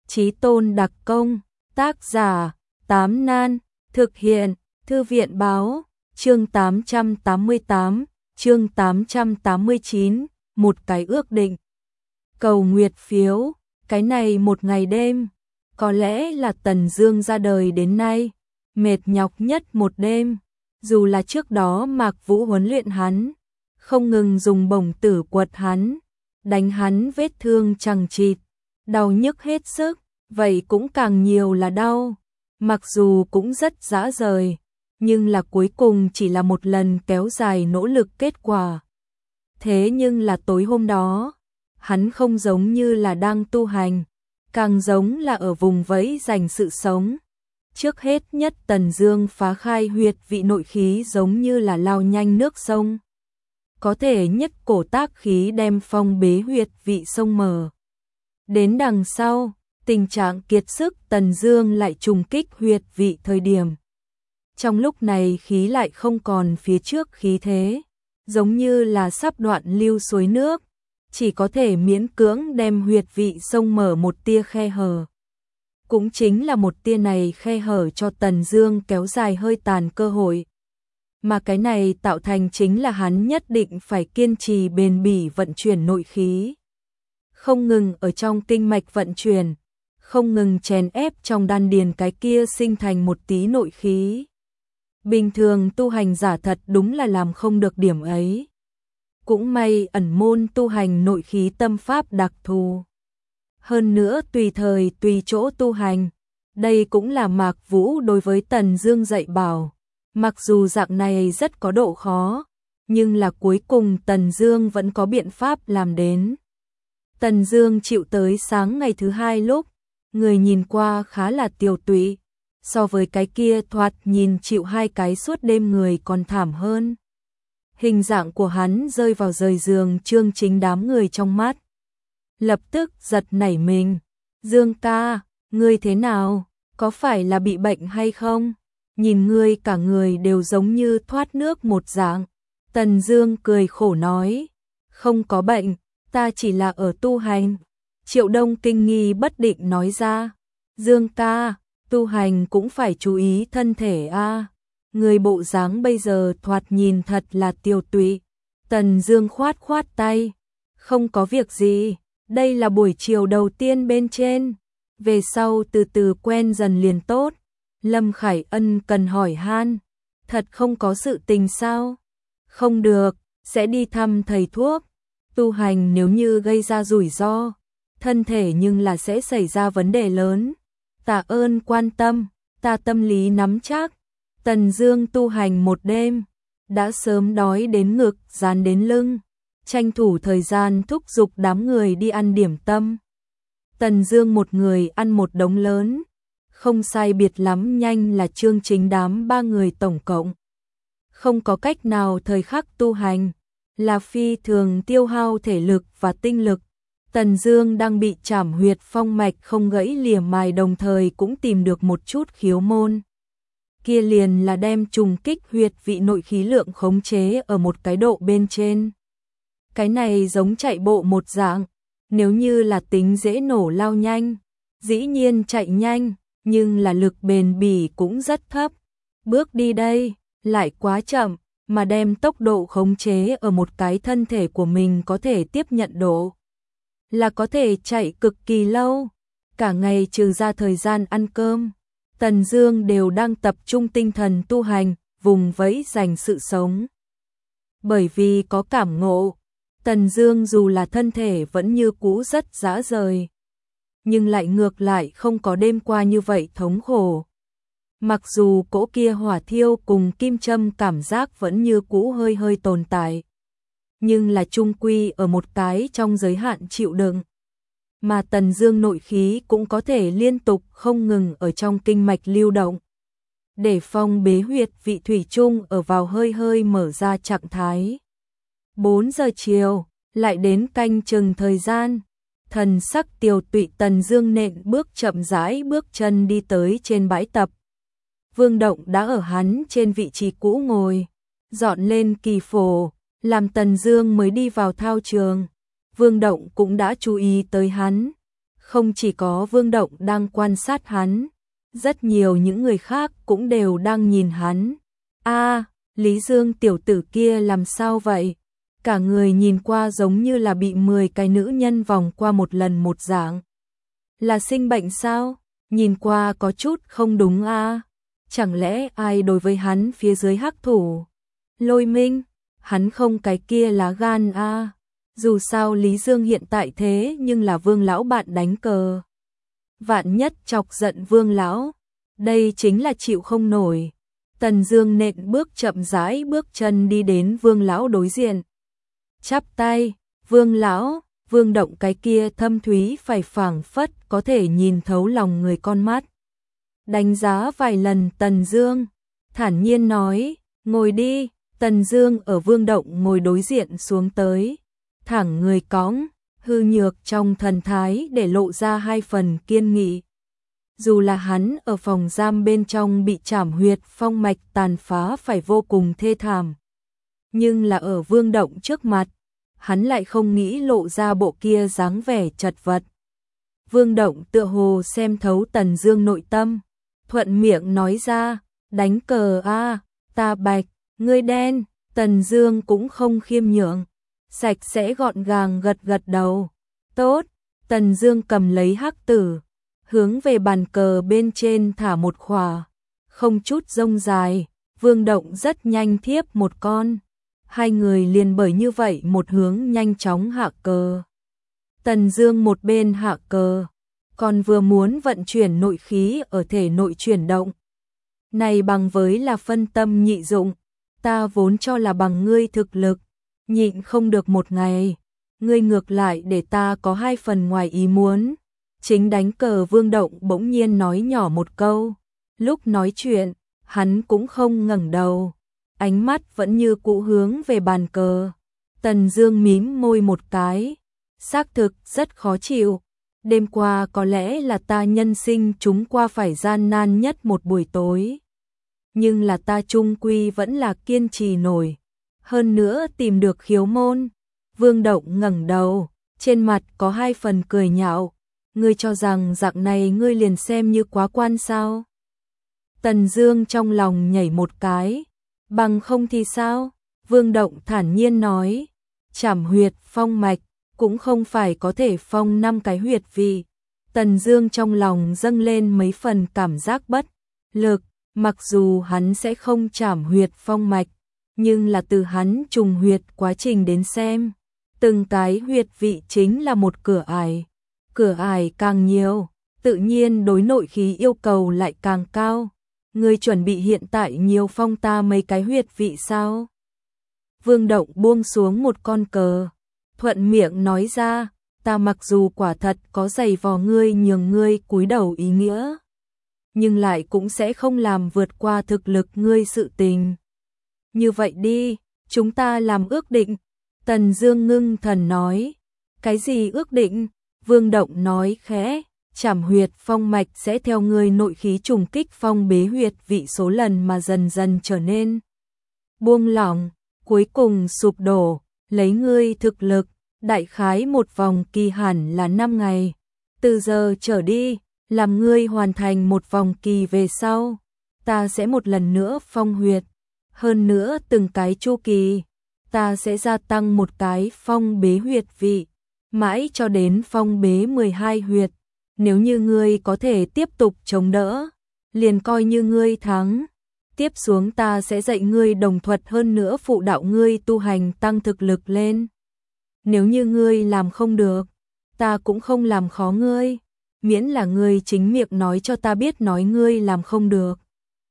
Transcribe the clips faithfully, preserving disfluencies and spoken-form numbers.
Chí Tôn đặc công, tác giả, Tám Nan, thực hiện, Thư viện báo, chương tám trăm tám mươi tám, chương tám trăm tám mươi chín, một cái ước định. Cầu nguyệt phiếu, cái này một ngày đêm, có lẽ là Tần Dương ra đời đến nay, mệt nhọc nhất một đêm, dù là trước đó Mạc Vũ huấn luyện hắn, không ngừng dùng bổng tử quật hắn, đánh hắn vết thương chằng chịt, đau nhức hết sức, vậy cũng càng nhiều là đau, mặc dù cũng rất dã rời, nhưng là cuối cùng chỉ là một lần kéo dài nỗ lực kết quả. Thế nhưng là tối hôm đó, hắn không giống như là đang tu hành, càng giống là ở vùng vẫy giành sự sống. Trước hết nhất Tần Dương phá khai huyệt vị nội khí giống như là lao nhanh nước sông, có thể nhất cổ tác khí đem phong bế huyệt vị sông mở. Đến đằng sau, tình trạng kiệt sức Tần Dương lại trùng kích huyệt vị thời điểm. Trong lúc này khí lại không còn phía trước khí thế, giống như là sắp đoạn lưu suối nước, chỉ có thể miễn cưỡng đem huyệt vị sông mở một tia khe hở. Cũng chính là một tia này khe hở cho Tần Dương kéo dài hơi tàn cơ hội. Mà cái này tạo thành chính là hắn nhất định phải kiên trì bền bỉ vận chuyển nội khí. Không ngừng ở trong kinh mạch vận chuyển, không ngừng chèn ép trong đan điền cái kia sinh thành một tí nội khí. Bình thường tu hành giả thật đúng là làm không được điểm ấy. Cũng may ẩn môn tu hành nội khí tâm pháp đặc thù. Hơn nữa tùy thời tùy chỗ tu hành, đây cũng là Mạc Vũ đối với Tần Dương dạy bảo. Mặc dù dạng này rất có độ khó, nhưng là cuối cùng Tần Dương vẫn có biện pháp làm đến. Tần Dương chịu tới sáng ngày thứ hai lúc, người nhìn qua khá là tiều tụy, so với cái kia thoạt nhìn chịu hai cái suốt đêm người còn thảm hơn. Hình dạng của hắn rơi vào rời giường Trương Chính đám người trong mắt. Lập tức giật nảy mình, Dương ca, ngươi thế nào, có phải là bị bệnh hay không? Nhìn ngươi cả người đều giống như thoát nước một dạng. Tần Dương cười khổ nói, không có bệnh, ta chỉ là ở tu hành. Triệu Đông kinh nghi bất định nói ra, Dương ca, tu hành cũng phải chú ý thân thể a. Người bộ dáng bây giờ thoạt nhìn thật là tiều tụy. Tần Dương khoát khoát tay, không có việc gì, đây là buổi chiều đầu tiên bên trên, về sau từ từ quen dần liền tốt. Lâm Khải Ân cần hỏi han, thật không có sự tình sao? Không được, sẽ đi thăm thầy thuốc. Tu hành nếu như gây ra rủi ro, thân thể nhưng là sẽ xảy ra vấn đề lớn. Tạ ơn quan tâm, ta tâm lý nắm chắc. Tần Dương tu hành một đêm, đã sớm đói đến ngực, dán đến lưng, tranh thủ thời gian thúc giục đám người đi ăn điểm tâm. Tần Dương một người ăn một đống lớn, không sai biệt lắm nhanh là Trương Chính đám ba người tổng cộng. Không có cách nào thời khắc tu hành, là phi thường tiêu hao thể lực và tinh lực. Tần Dương đang bị trảm huyệt phong mạch không gãy lìa mài đồng thời cũng tìm được một chút khiếu môn. Kia liền là đem trùng kích huyệt vị nội khí lượng khống chế ở một cái độ bên trên. Cái này giống chạy bộ một dạng, nếu như là tính dễ nổ lao nhanh, dĩ nhiên chạy nhanh, nhưng là lực bền bỉ cũng rất thấp. Bước đi đây, lại quá chậm, mà đem tốc độ khống chế ở một cái thân thể của mình có thể tiếp nhận độ. Là có thể chạy cực kỳ lâu, cả ngày trừ ra thời gian ăn cơm. Tần Dương đều đang tập trung tinh thần tu hành, vùng vẫy giành sự sống. Bởi vì có cảm ngộ, Tần Dương dù là thân thể vẫn như cũ rất dã rời, nhưng lại ngược lại không có đêm qua như vậy thống khổ. Mặc dù cỗ kia hỏa thiêu cùng kim châm cảm giác vẫn như cũ hơi hơi tồn tại, nhưng là chung quy ở một cái trong giới hạn chịu đựng. Mà Tần Dương nội khí cũng có thể liên tục không ngừng ở trong kinh mạch lưu động, để phong bế huyệt vị thủy chung ở vào hơi hơi mở ra trạng thái. bốn giờ chiều, lại đến canh chừng thời gian, thần sắc tiều tụy Tần Dương nện bước chậm rãi bước chân đi tới trên bãi tập. Vương Động đã ở hắn trên vị trí cũ ngồi, dọn lên kỳ phổ, làm Tần Dương mới đi vào thao trường. Vương Động cũng đã chú ý tới hắn, Không chỉ có Vương Động đang quan sát hắn, rất nhiều những người khác cũng đều đang nhìn hắn. A, Lý Dương tiểu tử kia làm sao vậy? Cả người nhìn qua giống như là bị mười cái nữ nhân vòng qua một lần một dạng. Là sinh bệnh sao? Nhìn qua có chút không đúng a. Chẳng lẽ ai đối với hắn phía dưới hắc thủ? Lôi Minh, hắn không cái kia lá gan a. Dù sao Lý Dương hiện tại thế nhưng là Vương lão bạn đánh cờ. Vạn nhất chọc giận Vương lão, đây chính là chịu không nổi. Tần Dương nện bước chậm rãi bước chân đi đến Vương lão đối diện. Chắp tay, Vương lão, Vương Động cái kia thâm thúy phải phảng phất có thể nhìn thấu lòng người con mắt. Đánh giá vài lần Tần Dương, thản nhiên nói, ngồi đi. Tần Dương ở Vương Động ngồi đối diện xuống tới, thẳng người cõng, hư nhược trong thần thái để lộ ra hai phần kiên nghị. Dù là hắn ở phòng giam bên trong bị trảm huyệt phong mạch tàn phá phải vô cùng thê thảm, nhưng là ở Vương Động trước mặt, hắn lại không nghĩ lộ ra bộ kia dáng vẻ chật vật. Vương Động tựa hồ xem thấu Tần Dương nội tâm, thuận miệng nói ra, đánh cờ a, ta bạch, ngươi đen. Tần Dương cũng không khiêm nhượng, sạch sẽ gọn gàng gật gật đầu. Tốt. Tần Dương cầm lấy hắc tử, hướng về bàn cờ bên trên thả một khỏa, không chút rông dài. Vương Động rất nhanh thiếp một con, hai người liền bởi như vậy một hướng nhanh chóng hạ cờ. Tần Dương một bên hạ cờ, còn vừa muốn vận chuyển nội khí ở thể nội chuyển động. Này bằng với là phân tâm nhị dụng, ta vốn cho là bằng ngươi thực lực, nhịn không được một ngày, ngươi ngược lại để ta có hai phần ngoài ý muốn. Chính đánh cờ Vương Động bỗng nhiên nói nhỏ một câu, lúc nói chuyện, hắn cũng không ngẩng đầu, ánh mắt vẫn như cũ hướng về bàn cờ. Tần Dương mím môi một cái, xác thực rất khó chịu, đêm qua có lẽ là ta nhân sinh chúng qua phải gian nan nhất một buổi tối. Nhưng là ta chung quy vẫn là kiên trì nổi, hơn nữa tìm được khiếu môn. Vương Động ngẩng đầu, trên mặt có hai phần cười nhạo, ngươi cho rằng dạng này ngươi liền xem như quá quan sao? Tần Dương trong lòng nhảy một cái, bằng không thì sao? Vương Động thản nhiên nói, trảm huyệt phong mạch cũng không phải có thể phong năm cái huyệt vị. Tần Dương trong lòng dâng lên mấy phần cảm giác bất lực, mặc dù hắn sẽ không trảm huyệt phong mạch, nhưng là từ hắn trùng huyệt quá trình đến xem, từng cái huyệt vị chính là một cửa ải. Cửa ải càng nhiều, tự nhiên đối nội khí yêu cầu lại càng cao. Ngươi chuẩn bị hiện tại nhiều phong ta mấy cái huyệt vị sao? Vương Động buông xuống một con cờ, thuận miệng nói ra, ta mặc dù quả thật có giày vò ngươi nhường ngươi cúi đầu ý nghĩa, nhưng lại cũng sẽ không làm vượt qua thực lực ngươi sự tình. Như vậy đi, chúng ta làm ước định. Tần Dương ngưng thần nói, cái gì ước định? Vương Động nói khẽ, trảm huyệt phong mạch sẽ theo ngươi nội khí trùng kích phong bế huyệt vị số lần mà dần dần trở nên buông lỏng, cuối cùng sụp đổ, lấy ngươi thực lực, đại khái một vòng kỳ hẳn là năm ngày. Từ giờ trở đi, làm ngươi hoàn thành một vòng kỳ về sau, ta sẽ một lần nữa phong huyệt, hơn nữa từng cái chu kỳ, ta sẽ gia tăng một cái phong bế huyệt vị, mãi cho đến phong bế mười hai huyệt. Nếu như ngươi có thể tiếp tục chống đỡ, liền coi như ngươi thắng. Tiếp xuống ta sẽ dạy ngươi đồng thuật hơn nữa phụ đạo ngươi tu hành tăng thực lực lên. Nếu như ngươi làm không được, ta cũng không làm khó ngươi, miễn là ngươi chính miệng nói cho ta biết nói ngươi làm không được,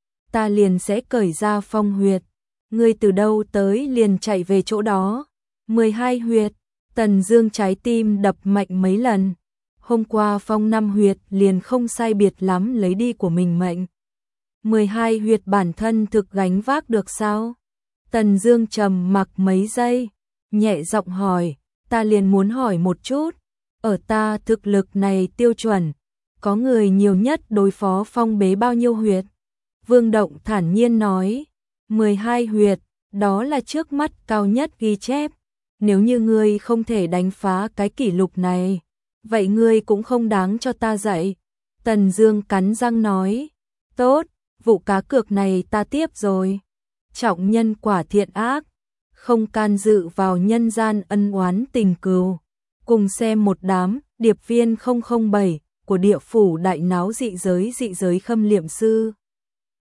ta liền sẽ cởi ra phong huyệt. Ngươi từ đâu tới liền chạy về chỗ đó. mười hai huyệt. Tần Dương trái tim đập mạnh mấy lần. Hôm qua phong năm huyệt liền không sai biệt lắm lấy đi của mình mệnh. mười hai huyệt bản thân thực gánh vác được sao? Tần Dương trầm mặc mấy giây, nhẹ giọng hỏi, ta liền muốn hỏi một chút, ở ta thực lực này tiêu chuẩn, có người nhiều nhất đối phó phong bế bao nhiêu huyệt? Vương Động thản nhiên nói, mười hai huyệt, đó là trước mắt cao nhất ghi chép. Nếu như ngươi không thể đánh phá cái kỷ lục này, vậy ngươi cũng không đáng cho ta dạy. Tần Dương cắn răng nói, tốt, vụ cá cược này ta tiếp rồi. Trọng nhân quả thiện ác, không can dự vào nhân gian ân oán tình cừu. Cùng xem một đám điệp viên không không bảy của địa phủ đại náo dị giới dị giới Khâm Liệm Sư.